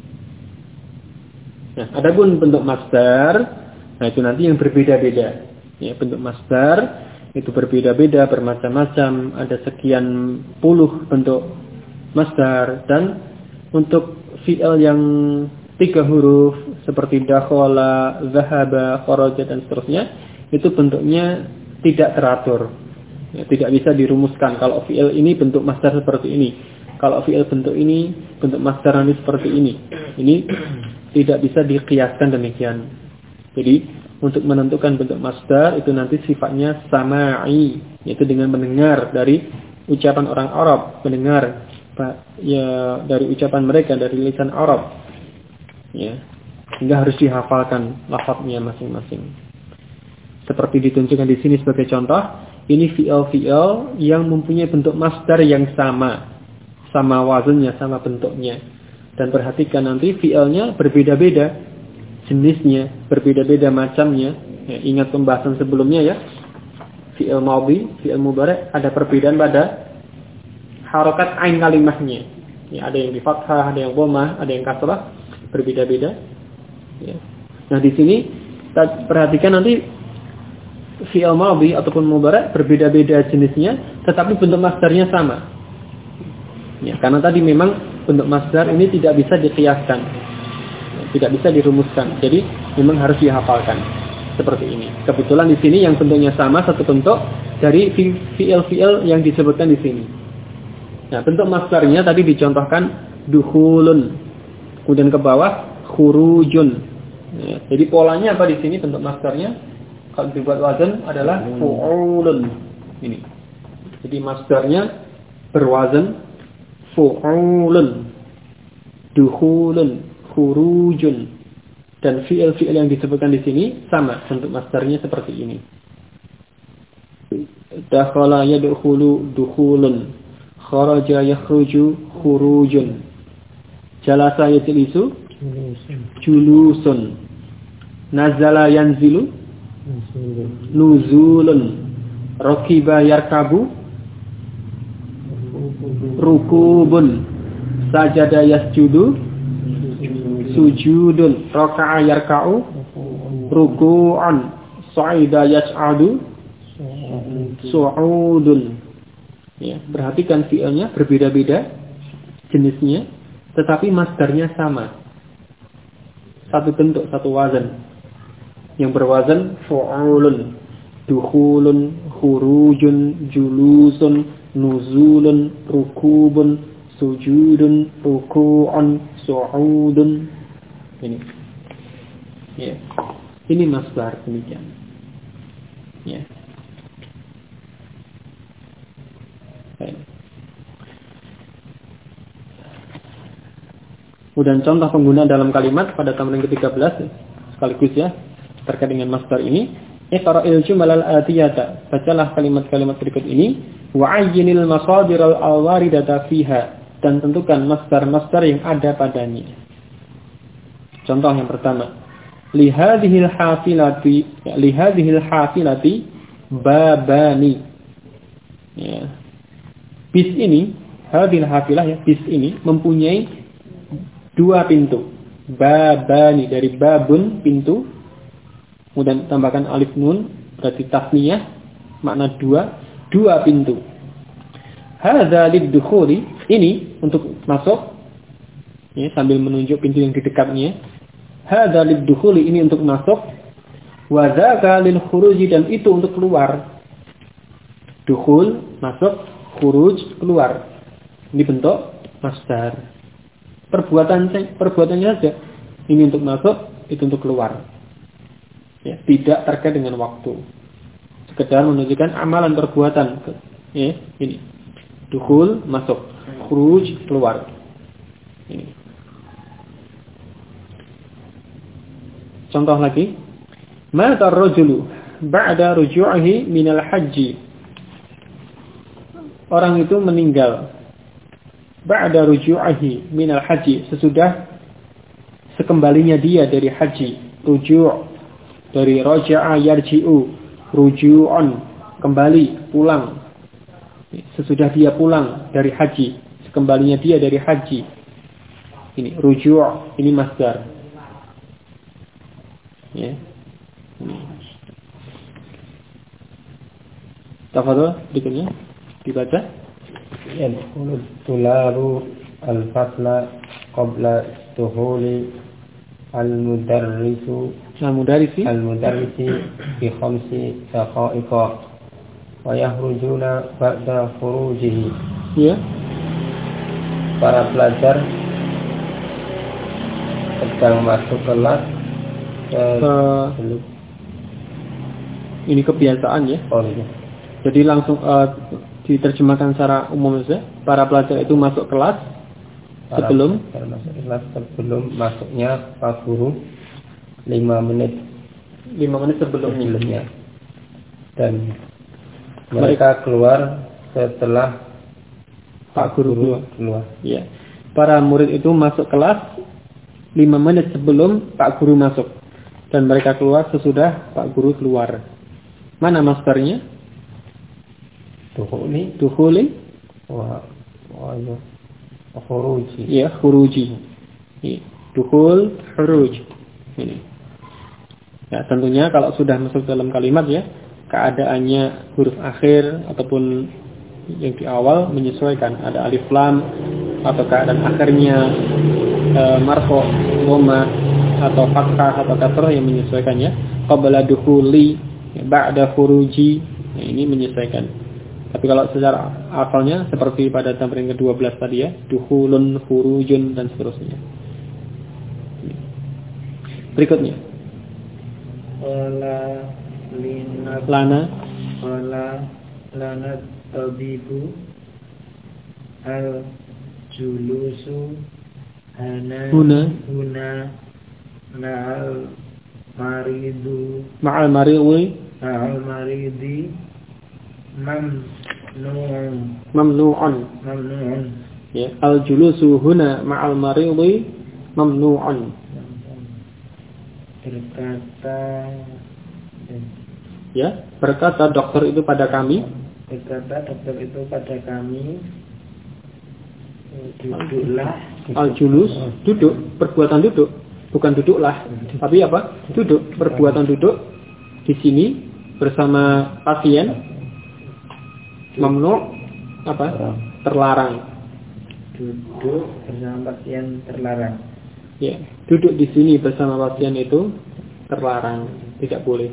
Nah, adapun bentuk masdar, nah itu nanti yang berbeda-beda. Ya, bentuk masdar itu berbeda-beda, bermacam-macam, ada sekian puluh bentuk masdar. Dan untuk fi'il yang 3 huruf seperti dakhala, dhahaba, kharaja dan seterusnya, itu bentuknya tidak teratur. Ya, tidak bisa dirumuskan kalau fi'il ini bentuk masdar seperti ini. Kalau fi'il bentuk ini, bentuk masdar nanti seperti ini. Ini tidak bisa dikiaskan demikian. Jadi untuk menentukan bentuk masdar itu nanti sifatnya sama'i, yaitu dengan mendengar dari ucapan orang Arab, mendengar ya dari ucapan mereka dari lisan Arab. Ya, sehingga harus dihafalkan lafaznya masing-masing. Seperti ditunjukkan di sini sebagai contoh, ini fi'il yang mempunyai bentuk masdar yang sama wazannya, sama bentuknya. Dan perhatikan nanti fi'ilnya berbeda-beda jenisnya, berbeda-beda macamnya. Ya, ingat pembahasan sebelumnya ya. Fi'il madhi, fi'il mudhari' ada perbedaan pada harokat ain kalimahnya. Ya, ada yang di fathah, ada yang dhammah, ada yang kasrah, berbeda-beda. Ya. Nah di sini kita perhatikan nanti fi'il madhi ataupun mudhari' berbeda-beda jenisnya, tetapi bentuk masdarnya sama. Ya, karena tadi memang bentuk masdar ini tidak bisa dikiaskan, tidak bisa dirumuskan. Jadi memang harus dihafalkan seperti ini. Kebetulan di sini yang bentuknya sama, satu bentuk dari fi'il yang disebutkan di sini. Nah, bentuk masdarnya tadi dicontohkan dukhulun. Kemudian ke bawah khurujun. Ya, jadi polanya apa di sini bentuk masdarnya? Kalau dibuat wazan adalah fu'ulun. Ini. Jadi masdarnya berwazan fu'ulun, dukhulun, khurujun. Dan fi'il-fi'il yang disebutkan di sini sama bentuk masdarnya seperti ini. Dakhala yadkhulu dukhulun, kharaja yakhruju khurujun, jalasa yajlisu julusun, nazala yanzilu nuzulun, rakiba yarkabu rukubun, sajada yasjudu sujudun, raka'a yarka'u ruku'an, sa'ida yas'adu su'udun. Ya, perhatikan fi'ilnya berbeda-beda jenisnya, tetapi masdarnya sama. Satu bentuk, satu wazan. Yang berwazan fu'ulun, dukhulun, khurujun, julusun, nuzulun, rukubun, sujudun, ruku'un, su'udun. Ini. Ya. Ini masdar demikian. Ya. Baik. Kemudian contoh penggunaan dalam kalimat pada tamrin ke-13 sekaligus ya terkait dengan masdar ini. Iqra'il jumalal atiyata. Bacalah kalimat-kalimat berikut ini wa ayyinil masadiral alwaridata fiha, dan tentukan masdar-masdar yang ada padanya. Contoh yang pertama, lihadhil hafilati babani. Ya. Bis ini, hadhil hafilah ya, bis ini mempunyai dua pintu. Babani dari babun pintu, kemudian tambahkan alif nun berarti tasniyah, makna dua pintu. Hadza liddukhuli, ini untuk masuk ya, sambil menunjuk pintu yang di dekatnya. Hadza liddukhuli, ini untuk masuk. Wa dzaka lil khuruji, dan itu untuk keluar. Dukhul masuk, khuruj keluar. Ini bentuk masdar. Perbuatannya saja. Ini untuk masuk, itu untuk keluar. Ya, tidak terkait dengan waktu. Sekedar menunjukkan amalan perbuatan. Ya, ini. Dukhul masuk, khuruj keluar. Ini. Contoh lagi. Mata ar-rajulu ba'da ruju'ihi minal haji. Orang itu meninggal ba'da ruju'ihi minal haji, sesudah sekembalinya dia dari haji. Ruju' dari raja'a yarji'u, ruju'un kembali, pulang. Sesudah dia pulang dari haji, sekembalinya dia dari haji. Ini ruju', ini masdar. Ya. Tafadhol berikutnya dibaca.
Yadkhulu tulabu al-fasla qabla dukhuli al-mudarrisi bi khamsi daqa'iqa wa yakhrujuna ba'da khurujihi.
Ya.
Para pelajar sedang masuk kelas
ini kebiasaan ya.
Oh iya.
Jadi langsung diterjemahkan secara umum saja. Para pelajar itu masuk kelas sebelum
masuknya Pak Guru 5 menit sebelumnya. Dan mereka keluar setelah
Pak Guru
keluar.
Ya. Para murid itu masuk kelas 5 menit sebelum Pak Guru masuk. Dan mereka keluar sesudah Pak Guru keluar. Mana masdarnya? Dukhuli
wa khuruji.
Ya, khuruji. Dukhul, khuruj. Ini. Ya, tentunya kalau sudah masuk dalam kalimat ya, keadaannya huruf akhir ataupun yang di awal menyesuaikan. Ada alif lam atau keadaan akhirnya marfu, dhamma atau fathah atau kasrah yang menyesuaikan ya. Qabla dukhuli, ba'da khuruji. Nah, ini menyesuaikan. Tapi kalau secara asalnya seperti pada tamrin ke-12 tadi ya, dukhulun, khurujun dan seterusnya. Berikutnya. Lana
tabibu al julusu huna ma'al maridi mamnu'un. Ya, al julusu huna ma'al maridi mamnu'un. Berkata dokter itu pada kami. Duduklah. Al-julus, duduk, perbuatan duduk, bukan duduklah, tapi apa? Duduk, perbuatan duduk di sini bersama pasien. Mamnu apa? Terlarang. Duduk bersama pasien terlarang. Ya, duduk di sini bersama pasien itu terlarang, tidak boleh.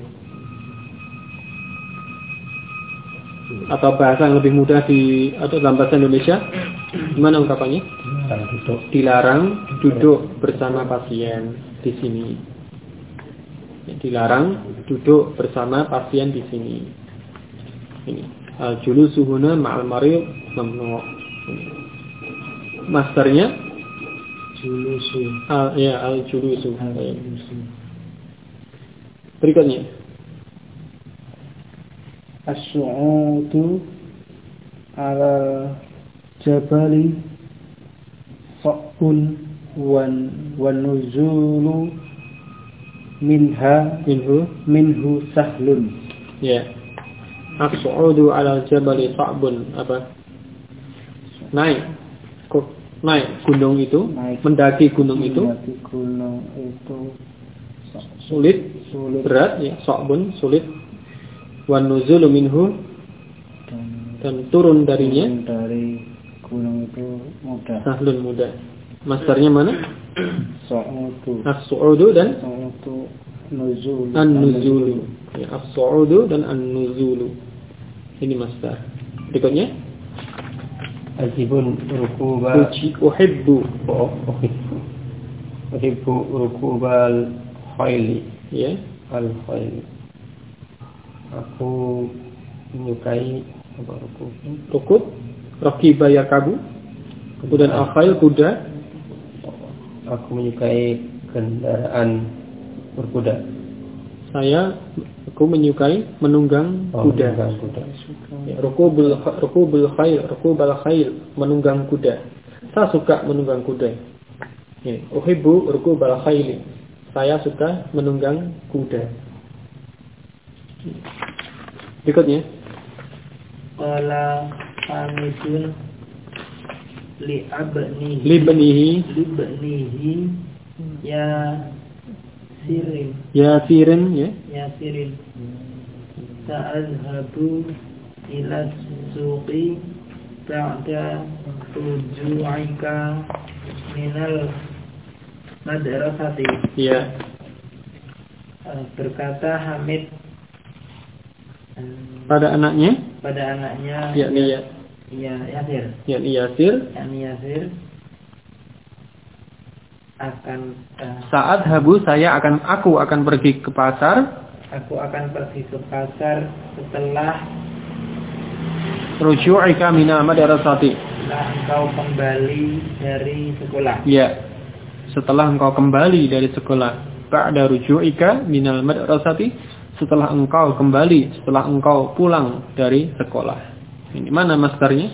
Atau bahasa yang lebih mudah atau dalam bahasa Indonesia, gimana ungkapannya? Dilarang duduk bersama pasien di sini. Dilarang duduk bersama pasien di sini. Ini al-julusu huna ma'al marid mamnu'. Masternya julusu. Al-julusu. Berikutnya. As-su'udu ala jabali sa'bun wan nuzulu minhu sahlun. Ya. As-su'udu ala jabali sa'bun apa? Naik gunung itu, mendaki gunung itu sulit, berat ya, sa'bun sulit. Wan nuzulu minhu dan turun darinya dari gunung itu mudah. Sahlun mudah. Masternya mana? Su'udu. As-su'udu dan nuzulu. An-nuzulu. Ya, as-su'udu dan an-nuzulu. Ini master. Berikutnya ajibun rukuba uhibbu rukubal khayli. Ya, al-khayli. Aku menyukai rukub rakiba yarkabu, kemudian al-khayl kuda. Aku menyukai kendaraan berkuda. Aku menyukai menunggang kuda. Ya, rukubul khayl, menunggang kuda. Saya suka menunggang kuda. Ya, uhibbu rukubal khayli. Saya suka menunggang kuda. Berikutnya qala hamidun libnihi yasirin sa'adhabu ila suqi ba'da ruju'ika minal madrasati. Ya. Berkata Hamid pada anaknya yakni Yasir akan saat habu aku akan pergi ke pasar setelah ruju'ika minal madrasati, setelah engkau kembali dari sekolah. Ya, setelah engkau kembali dari sekolah. Ba'da ruju'ika minal madrasati, setelah engkau pulang dari sekolah. Ini mana masdarnya?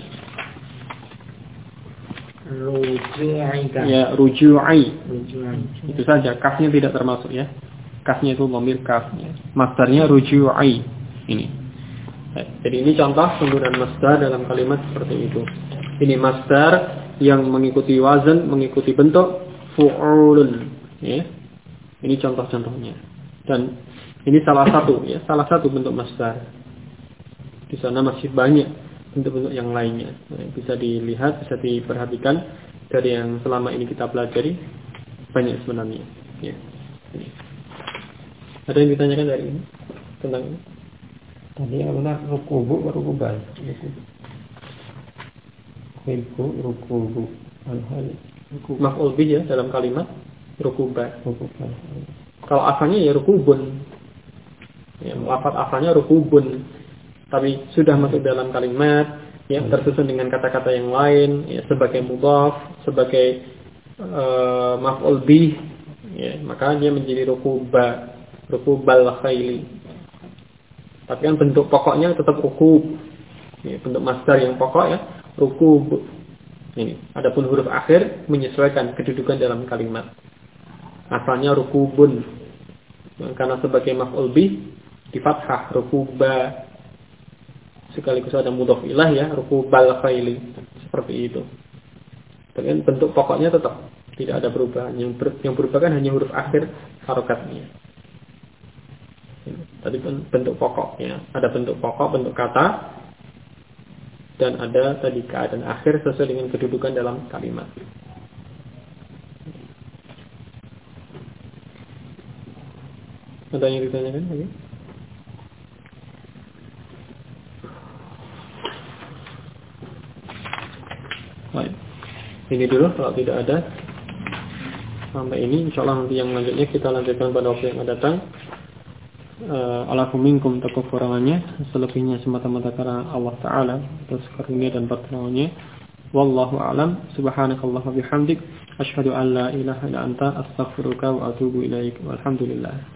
Ruju'ika. Ya, ruju'i. Itu saja, kafnya tidak termasuk ya. Kafnya itu dhamir kafnya. Masdarnya ruju'i. Ini. Jadi ini contoh penggunaan masdar dalam kalimat seperti itu. Ini masdar yang mengikuti wazan, mengikuti bentuk fu'ulun. Ya. Ini contoh-contohnya. Dan ini salah satu bentuk masdar. Di sana masih banyak bentuk-bentuk yang lainnya. Bisa dilihat, bisa diperhatikan dari yang selama ini kita pelajari banyak sebenarnya. Ya. Ada yang ditanyakan dari ini tentang ini?
Tadi yang benar rukubu rukuban. Rukubu al-hal.
Maf'ul bih ya dalam kalimat rukuban. Kalau asalnya ya rukubun. Ya, lafaz asalnya rukubun. Tapi sudah masuk dalam kalimat ya tersusun dengan kata-kata yang lain ya, sebagai mudhaf, sebagai maf'ul bih ya, maka dia menjadi rukubal khaili. Tapi kan bentuk pokoknya tetap rukub. Ya, bentuk masdar yang pokok ya rukub. Ini. Adapun huruf akhir menyesuaikan kedudukan dalam kalimat. Asalnya rukubun. Karena sebagai maf'ul bih di fathah rukuba. Sekaligus ada mudhaf ilah ya, rukubal khaili. Seperti itu. Tapi bentuk pokoknya tetap tidak ada perubahan. Yang berubah kan hanya huruf akhir harokatnya. Tadi bentuk pokoknya. Ada bentuk pokok, bentuk kata. Dan ada tadi keadaan akhir sesuai dengan kedudukan dalam kalimat. Ada yang ditanyakan lagi? Baik. Ini dulu kalau tidak ada. Sampai ini insyaallah nanti yang lanjutnya kita lanjutkan pada waktu yang akan datang. Alafu minkum kekurangannya, selebihnya semata-mata karena Allah Ta'ala atas karunia dan pertolongannya. Wallahu a'lam. Subhanakallah wa bihamdik, asyhadu an la ilaha illa anta, astaghfiruka wa atubu ilaik. Walhamdulillah.